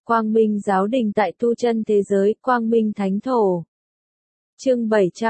Quang Minh Giáo Đình tại tu chân thế giới, Quang Minh Thánh Thổ. Chương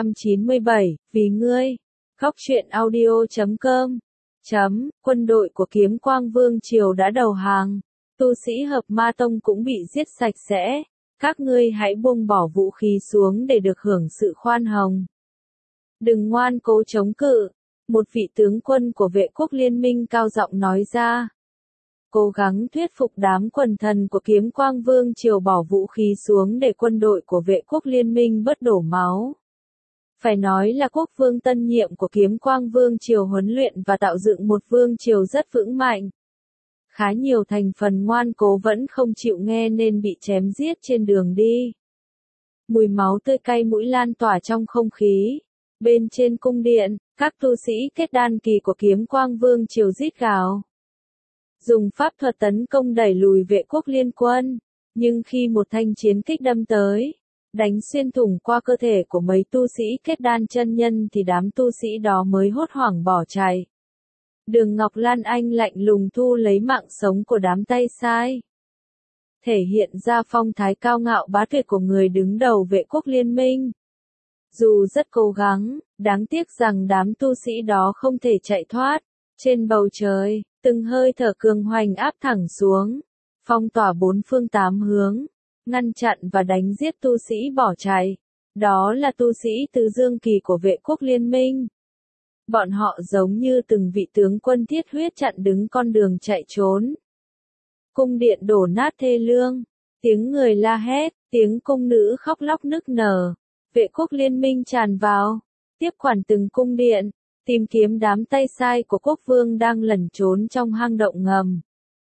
797, vì ngươi. Góc truyện audio.com. Quân đội của Kiếm Quang Vương Triều đã đầu hàng. Tu sĩ Hợp Ma Tông cũng bị giết sạch sẽ. Các ngươi hãy buông bỏ vũ khí xuống để được hưởng sự khoan hồng. Đừng ngoan cố chống cự. Một vị tướng quân của vệ quốc liên minh cao giọng nói ra. Cố gắng thuyết phục đám quần thần của Kiếm Quang Vương Triều bỏ vũ khí xuống để quân đội của vệ quốc liên minh bớt đổ máu. Phải nói là quốc vương tân nhiệm của Kiếm Quang Vương Triều huấn luyện và tạo dựng một vương triều rất vững mạnh. Khá nhiều thành phần ngoan cố vẫn không chịu nghe nên bị chém giết trên đường đi. Mùi máu tươi cay mũi lan tỏa trong không khí. Bên trên cung điện, các tu sĩ kết đan kỳ của Kiếm Quang Vương Triều rít gào. Dùng pháp thuật tấn công đẩy lùi vệ quốc liên quân, nhưng khi một thanh chiến kích đâm tới, đánh xuyên thủng qua cơ thể của mấy tu sĩ kết đan chân nhân thì đám tu sĩ đó mới hốt hoảng bỏ chạy. Đường Ngọc Lan Anh lạnh lùng thu lấy mạng sống của đám tay sai. Thể hiện ra phong thái cao ngạo bá tuyệt của người đứng đầu vệ quốc liên minh. Dù rất cố gắng, đáng tiếc rằng đám tu sĩ đó không thể chạy thoát. Trên bầu trời, từng hơi thở cường hoành áp thẳng xuống, phong tỏa bốn phương tám hướng, ngăn chặn và đánh giết tu sĩ bỏ chạy. Đó là tu sĩ tứ dương kỳ của vệ quốc liên minh. Bọn họ giống như từng vị tướng quân thiết huyết chặn đứng con đường chạy trốn. Cung điện đổ nát thê lương, tiếng người la hét, tiếng cung nữ khóc lóc nức nở. Vệ quốc liên minh tràn vào, tiếp quản từng cung điện, tìm kiếm đám tay sai của quốc vương đang lẩn trốn trong hang động ngầm.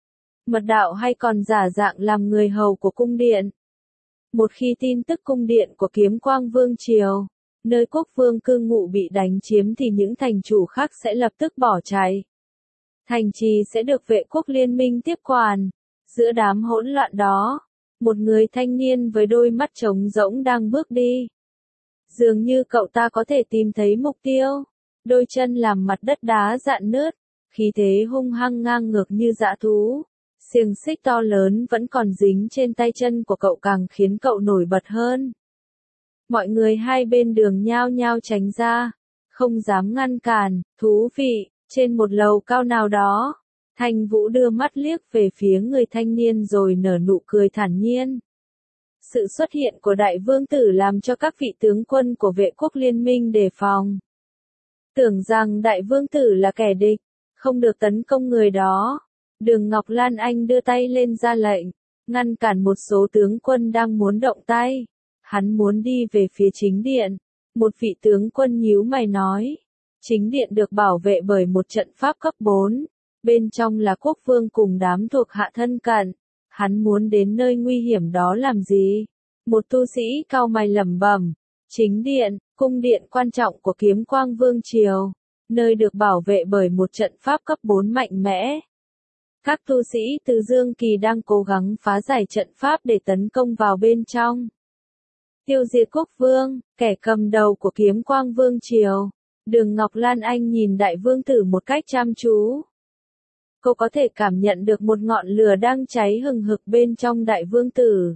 Mật đạo hay còn giả dạng làm người hầu của cung điện. Một khi tin tức cung điện của Kiếm Quang Vương Triều, nơi quốc vương cư ngụ bị đánh chiếm thì những thành chủ khác sẽ lập tức bỏ chạy. Thành trì sẽ được vệ quốc liên minh tiếp quản. Giữa đám hỗn loạn đó, một người thanh niên với đôi mắt trống rỗng đang bước đi. Dường như cậu ta có thể tìm thấy mục tiêu. Đôi chân làm mặt đất đá rạn nứt, khí thế hung hăng ngang ngược như dã thú. Xiềng xích to lớn vẫn còn dính trên tay chân của cậu càng khiến cậu nổi bật hơn. Mọi người hai bên đường nhao nhao tránh ra, không dám ngăn cản. Thú vị, trên một lầu cao nào đó, Thanh Vũ đưa mắt liếc về phía người thanh niên rồi nở nụ cười thản nhiên. Sự xuất hiện của đại vương tử làm cho các vị tướng quân của vệ quốc liên minh đề phòng. Tưởng rằng đại vương tử là kẻ địch, không được tấn công người đó. Đường Ngọc Lan Anh đưa tay lên ra lệnh, ngăn cản một số tướng quân đang muốn động tay. Hắn muốn đi về phía chính điện. Một vị tướng quân nhíu mày nói. Chính điện được bảo vệ bởi một trận pháp cấp 4. Bên trong là quốc vương cùng đám thuộc hạ thân cận. Hắn muốn đến nơi nguy hiểm đó làm gì? Một tu sĩ cau mày lẩm bẩm. Chính điện, cung điện quan trọng của Kiếm Quang Vương Triều, nơi được bảo vệ bởi một trận pháp cấp 4 mạnh mẽ. Các tu sĩ từ Dương Kỳ đang cố gắng phá giải trận pháp để tấn công vào bên trong. Tiêu diệt quốc vương, kẻ cầm đầu của Kiếm Quang Vương Triều. Đường Ngọc Lan Anh nhìn đại vương tử một cách chăm chú. Cô có thể cảm nhận được một ngọn lửa đang cháy hừng hực bên trong đại vương tử.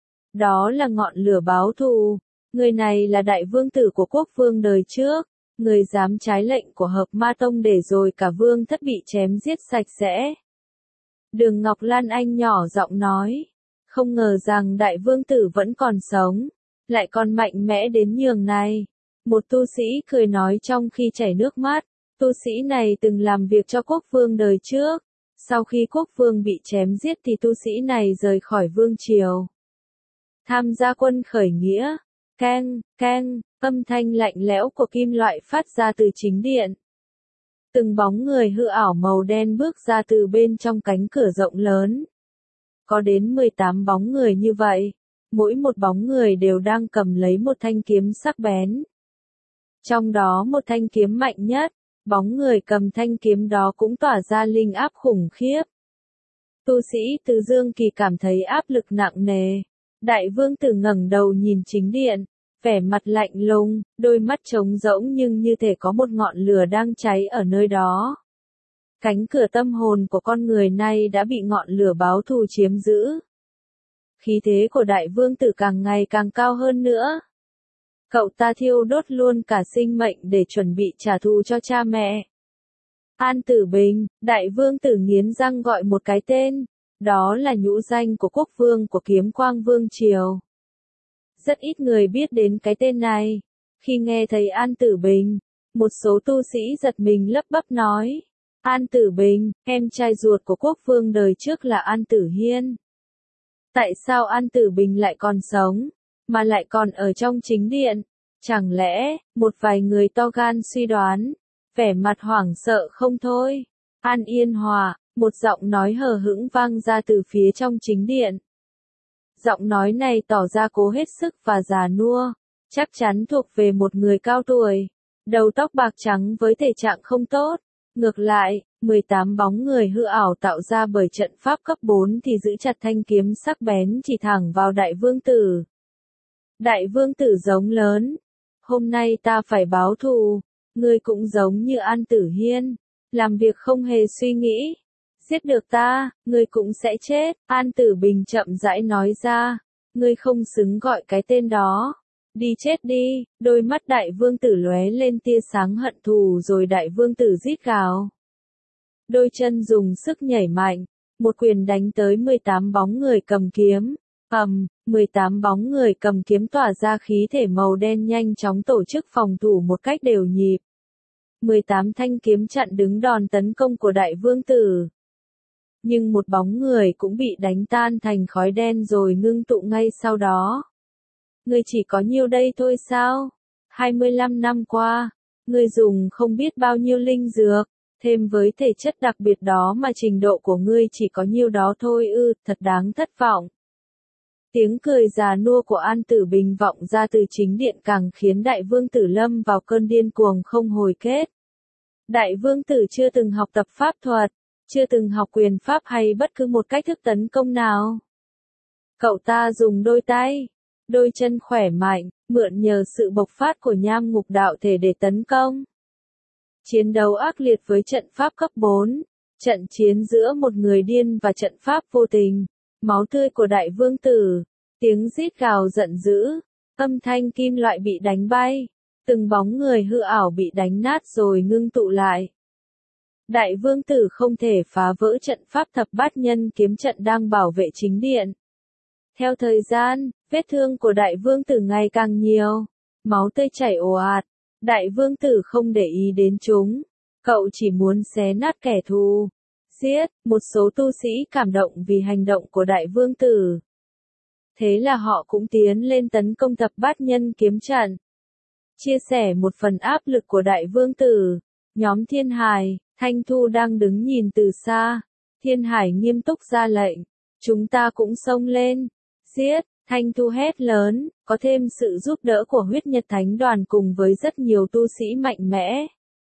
Đó là ngọn lửa báo thù. Người này là đại vương tử của quốc vương đời trước, người dám trái lệnh của Hợp Ma Tông để rồi cả vương thất bị chém giết sạch sẽ. Đường Ngọc Lan Anh nhỏ giọng nói, không ngờ rằng đại vương tử vẫn còn sống, lại còn mạnh mẽ đến nhường này. Một tu sĩ cười nói trong khi chảy nước mắt, tu sĩ này từng làm việc cho quốc vương đời trước, sau khi quốc vương bị chém giết thì tu sĩ này rời khỏi vương triều. Tham gia quân khởi nghĩa. Keng, keng, âm thanh lạnh lẽo của kim loại phát ra từ chính điện. Từng bóng người hư ảo màu đen bước ra từ bên trong cánh cửa rộng lớn. Có đến 18 bóng người như vậy, mỗi một bóng người đều đang cầm lấy một thanh kiếm sắc bén. Trong đó một thanh kiếm mạnh nhất, bóng người cầm thanh kiếm đó cũng tỏa ra linh áp khủng khiếp. Tu sĩ từ Dương Kỳ cảm thấy áp lực nặng nề. Đại vương tử ngẩng đầu nhìn chính điện, vẻ mặt lạnh lùng, đôi mắt trống rỗng nhưng như thể có một ngọn lửa đang cháy ở nơi đó. Cánh cửa tâm hồn của con người này đã bị ngọn lửa báo thù chiếm giữ. khí thế của đại vương tử càng ngày càng cao hơn nữa. Cậu ta thiêu đốt luôn cả sinh mệnh để chuẩn bị trả thù cho cha mẹ. An Tử Bình, đại vương tử nghiến răng gọi một cái tên, đó là nhũ danh của quốc vương của Kiếm Quang Vương Triều. Rất ít người biết đến cái tên này. Khi nghe thấy An Tử Bình, một số tu sĩ giật mình lắp bắp nói, An Tử Bình, em trai ruột của quốc vương đời trước là An Tử Hiên. Tại sao An Tử Bình lại còn sống, mà lại còn ở trong chính điện? Chẳng lẽ, một vài người to gan suy đoán, vẻ mặt hoảng sợ không thôi. An Yên Hòa, một giọng nói hờ hững vang ra từ phía trong chính điện. Giọng nói này tỏ ra cố hết sức và già nua, chắc chắn thuộc về một người cao tuổi, đầu tóc bạc trắng với thể trạng không tốt. Ngược lại, 18 bóng người hư ảo tạo ra bởi trận pháp cấp 4 thì giữ chặt thanh kiếm sắc bén chỉ thẳng vào đại vương tử. Đại vương tử giống lớn, hôm nay ta phải báo thù, ngươi cũng giống như An Tử Hiên, làm việc không hề suy nghĩ. Giết được ta, ngươi cũng sẽ chết. An Tử Bình chậm rãi nói ra, ngươi không xứng gọi cái tên đó. Đi chết đi. Đôi mắt đại vương tử lóe lên tia sáng hận thù rồi đại vương tử rít gào. Đôi chân dùng sức nhảy mạnh, một quyền đánh tới 18 bóng người cầm kiếm. 18 bóng người cầm kiếm tỏa ra khí thể màu đen nhanh chóng tổ chức phòng thủ một cách đều nhịp. 18 thanh kiếm chặn đứng đòn tấn công của đại vương tử. Nhưng một bóng người cũng bị đánh tan thành khói đen rồi ngưng tụ ngay sau đó. Ngươi chỉ có nhiêu đây thôi sao? 25 năm qua, ngươi dùng không biết bao nhiêu linh dược, thêm với thể chất đặc biệt đó mà trình độ của ngươi chỉ có nhiêu đó thôi ư, thật đáng thất vọng. Tiếng cười già nua của An Tử Bình vọng ra từ chính điện càng khiến đại vương tử lâm vào cơn điên cuồng không hồi kết. Đại vương tử chưa từng học tập pháp thuật, chưa từng học quyền pháp hay bất cứ một cách thức tấn công nào. Cậu ta dùng đôi tay, đôi chân khỏe mạnh, mượn nhờ sự bộc phát của nham ngục đạo thể để tấn công. Chiến đấu ác liệt với trận pháp cấp 4, trận chiến giữa một người điên và trận pháp vô tình, máu tươi của đại vương tử, tiếng rít gào giận dữ, âm thanh kim loại bị đánh bay, từng bóng người hư ảo bị đánh nát rồi ngưng tụ lại. Đại vương tử không thể phá vỡ trận pháp thập bát nhân kiếm trận đang bảo vệ chính điện. Theo thời gian, vết thương của đại vương tử ngày càng nhiều, máu tươi chảy ồ ạt, đại vương tử không để ý đến chúng, cậu chỉ muốn xé nát kẻ thù, giết. Một số tu sĩ cảm động vì hành động của đại vương tử. Thế là họ cũng tiến lên tấn công thập bát nhân kiếm trận. Chia sẻ một phần áp lực của đại vương tử, nhóm Thiên Hải, Thanh Thu đang đứng nhìn từ xa. Thiên Hải nghiêm túc ra lệnh, chúng ta cũng xông lên, giết. Thanh Thu hét lớn, có thêm sự giúp đỡ của huyết nhật thánh đoàn cùng với rất nhiều tu sĩ mạnh mẽ.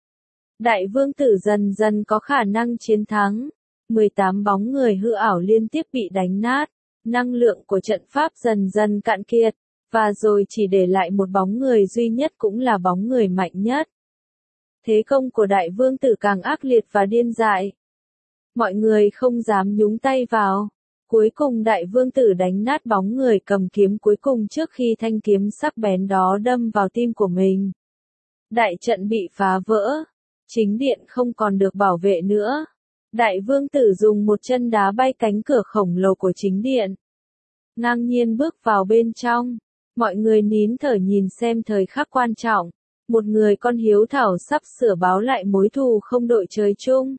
Đại vương tử dần dần có khả năng chiến thắng. 18 bóng người hư ảo liên tiếp bị đánh nát, năng lượng của trận pháp dần dần cạn kiệt, và rồi chỉ để lại một bóng người duy nhất cũng là bóng người mạnh nhất. Thế công của đại vương tử càng ác liệt và điên dại. Mọi người không dám nhúng tay vào. Cuối cùng đại vương tử đánh nát bóng người cầm kiếm cuối cùng trước khi thanh kiếm sắc bén đó đâm vào tim của mình. Đại trận bị phá vỡ. Chính điện không còn được bảo vệ nữa. Đại vương tử dùng một chân đá bay cánh cửa khổng lồ của chính điện. Ngang nhiên bước vào bên trong. Mọi người nín thở nhìn xem thời khắc quan trọng. Một người con hiếu thảo sắp sửa báo lại mối thù không đội trời chung.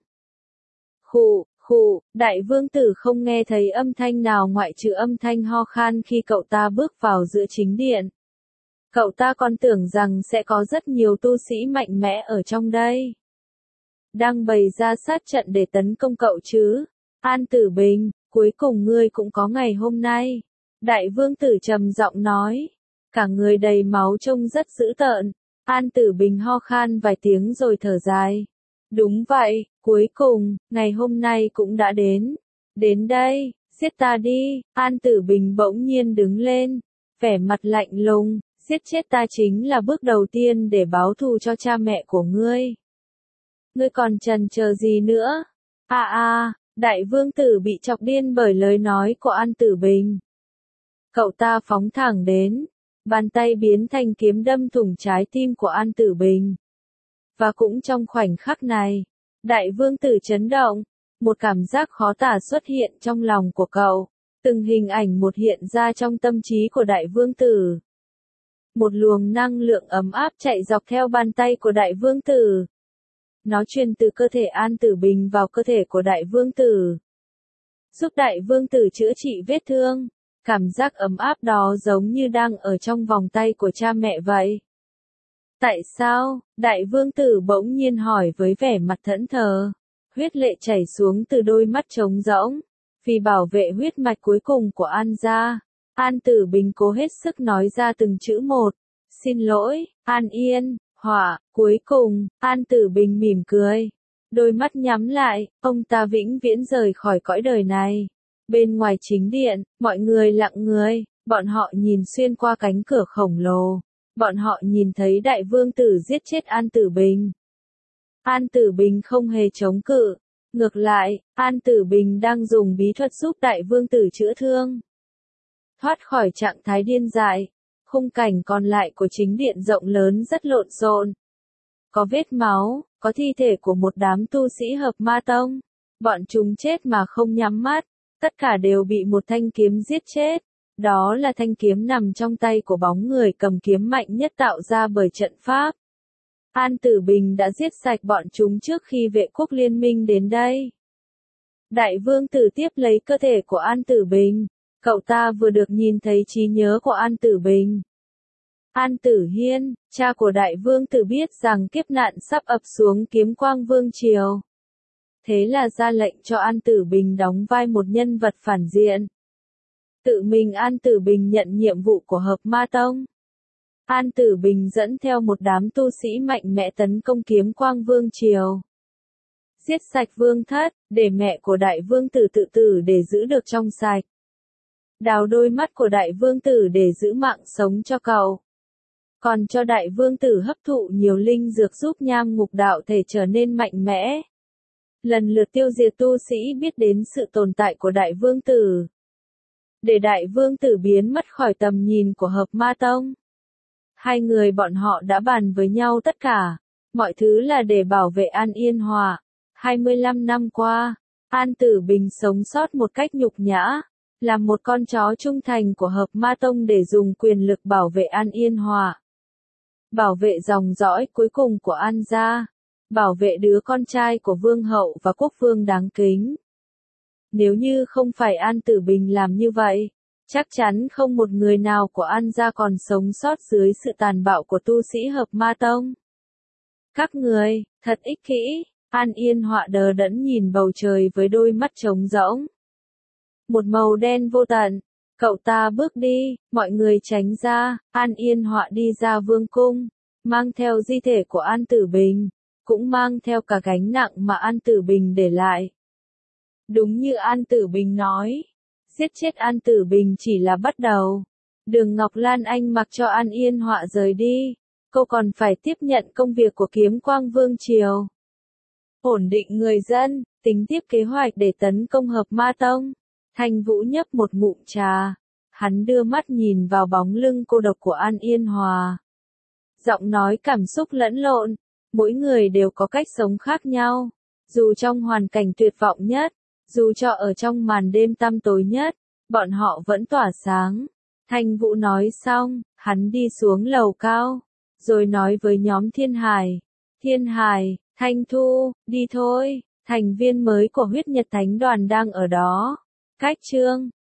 Khụ, đại vương tử không nghe thấy âm thanh nào ngoại trừ âm thanh ho khan khi cậu ta bước vào giữa chính điện. Cậu ta còn tưởng rằng sẽ có rất nhiều tu sĩ mạnh mẽ ở trong đây. Đang bày ra sát trận để tấn công cậu chứ. An Tử Bình, cuối cùng ngươi cũng có ngày hôm nay. Đại vương tử trầm giọng nói. Cả người đầy máu trông rất dữ tợn. An Tử Bình ho khan vài tiếng rồi thở dài. Đúng vậy, cuối cùng, ngày hôm nay cũng đã đến. Đến đây, giết ta đi. An Tử Bình bỗng nhiên đứng lên, vẻ mặt lạnh lùng, giết chết ta chính là bước đầu tiên để báo thù cho cha mẹ của ngươi. Ngươi còn chần chờ gì nữa? Đại vương tử bị chọc điên bởi lời nói của An Tử Bình. Cậu ta phóng thẳng đến, bàn tay biến thành kiếm đâm thủng trái tim của An Tử Bình. Và cũng trong khoảnh khắc này, Đại Vương Tử chấn động, một cảm giác khó tả xuất hiện trong lòng của cậu, từng hình ảnh một hiện ra trong tâm trí của Đại Vương Tử. Một luồng năng lượng ấm áp chạy dọc theo bàn tay của Đại Vương Tử. Nó truyền từ cơ thể An Tử Bình vào cơ thể của Đại Vương Tử, giúp Đại Vương Tử chữa trị vết thương. Cảm giác ấm áp đó giống như đang ở trong vòng tay của cha mẹ vậy. Tại sao? Đại Vương Tử bỗng nhiên hỏi với vẻ mặt thẫn thờ. Huyết lệ chảy xuống từ đôi mắt trống rỗng. Vì bảo vệ huyết mạch cuối cùng của An gia, An Tử Bình cố hết sức nói ra từng chữ một. Xin lỗi, An Yên, Họa. Cuối cùng, An Tử Bình mỉm cười. Đôi mắt nhắm lại, ông ta vĩnh viễn rời khỏi cõi đời này. Bên ngoài chính điện, mọi người lặng người, bọn họ nhìn xuyên qua cánh cửa khổng lồ. Bọn họ nhìn thấy Đại Vương Tử giết chết An Tử Bình. An Tử Bình không hề chống cự. Ngược lại, An Tử Bình đang dùng bí thuật giúp Đại Vương Tử chữa thương. Thoát khỏi trạng thái điên dại, khung cảnh còn lại của chính điện rộng lớn rất lộn xộn. Có vết máu, có thi thể của một đám tu sĩ Hợp Ma Tông. Bọn chúng chết mà không nhắm mắt, tất cả đều bị một thanh kiếm giết chết. Đó là thanh kiếm nằm trong tay của bóng người cầm kiếm mạnh nhất tạo ra bởi trận pháp. An Tử Bình đã giết sạch bọn chúng trước khi vệ quốc liên minh đến đây. Đại Vương Tử tiếp lấy cơ thể của An Tử Bình. Cậu ta vừa được nhìn thấy trí nhớ của An Tử Bình. An Tử Hiên, cha của Đại Vương Tử biết rằng kiếp nạn sắp ập xuống Kiếm Quang Vương Triều. Thế là ra lệnh cho An Tử Bình đóng vai một nhân vật phản diện. Tự mình An Tử Bình nhận nhiệm vụ của Hợp Ma Tông. An Tử Bình dẫn theo một đám tu sĩ mạnh mẽ tấn công Kiếm Quang Vương Triều. Giết sạch Vương Thất, để mẹ của Đại Vương Tử tự tử để giữ được trong sạch. Đào đôi mắt của Đại Vương Tử để giữ mạng sống cho cậu. Còn cho Đại Vương Tử hấp thụ nhiều linh dược giúp nham ngục đạo thể trở nên mạnh mẽ. Lần lượt tiêu diệt tu sĩ biết đến sự tồn tại của Đại Vương Tử. Để Đại Vương Tử biến mất khỏi tầm nhìn của Hợp Ma Tông. Hai người bọn họ đã bàn với nhau tất cả. Mọi thứ là để bảo vệ An Yên Hòa. 25 năm qua, An Tử Bình sống sót một cách nhục nhã. Làm một con chó trung thành của Hợp Ma Tông để dùng quyền lực bảo vệ An Yên Hòa. Bảo vệ dòng dõi cuối cùng của An gia. Bảo vệ đứa con trai của Vương hậu và Quốc vương đáng kính. Nếu như không phải An Tử Bình làm như vậy, chắc chắn không một người nào của An gia còn sống sót dưới sự tàn bạo của tu sĩ Hợp Ma Tông. Các người, thật ích kỷ. An Yên Họa đờ đẫn nhìn bầu trời với đôi mắt trống rỗng. Một màu đen vô tận. Cậu ta bước đi, mọi người tránh ra. An Yên Họa đi ra vương cung, mang theo di thể của An Tử Bình, cũng mang theo cả gánh nặng mà An Tử Bình để lại. Đúng như An Tử Bình nói, giết chết An Tử Bình chỉ là bắt đầu. Đường Ngọc Lan Anh mặc cho An Yên Họa rời đi, cô còn phải tiếp nhận công việc của Kiếm Quang Vương Triều. Ổn định người dân, tính tiếp kế hoạch để tấn công Hợp Ma Tông. Thanh Vũ nhấp một ngụm trà, hắn đưa mắt nhìn vào bóng lưng cô độc của An Yên Hòa. Giọng nói cảm xúc lẫn lộn, mỗi người đều có cách sống khác nhau, dù trong hoàn cảnh tuyệt vọng nhất, dù cho ở trong màn đêm tăm tối nhất, bọn họ vẫn tỏa sáng. Thanh Vũ nói xong, hắn đi xuống lầu cao, rồi nói với nhóm Thiên Hải. Thiên Hải, Thanh Thu, đi thôi, thành viên mới của huyết nhật thánh đoàn đang ở đó. Cách chương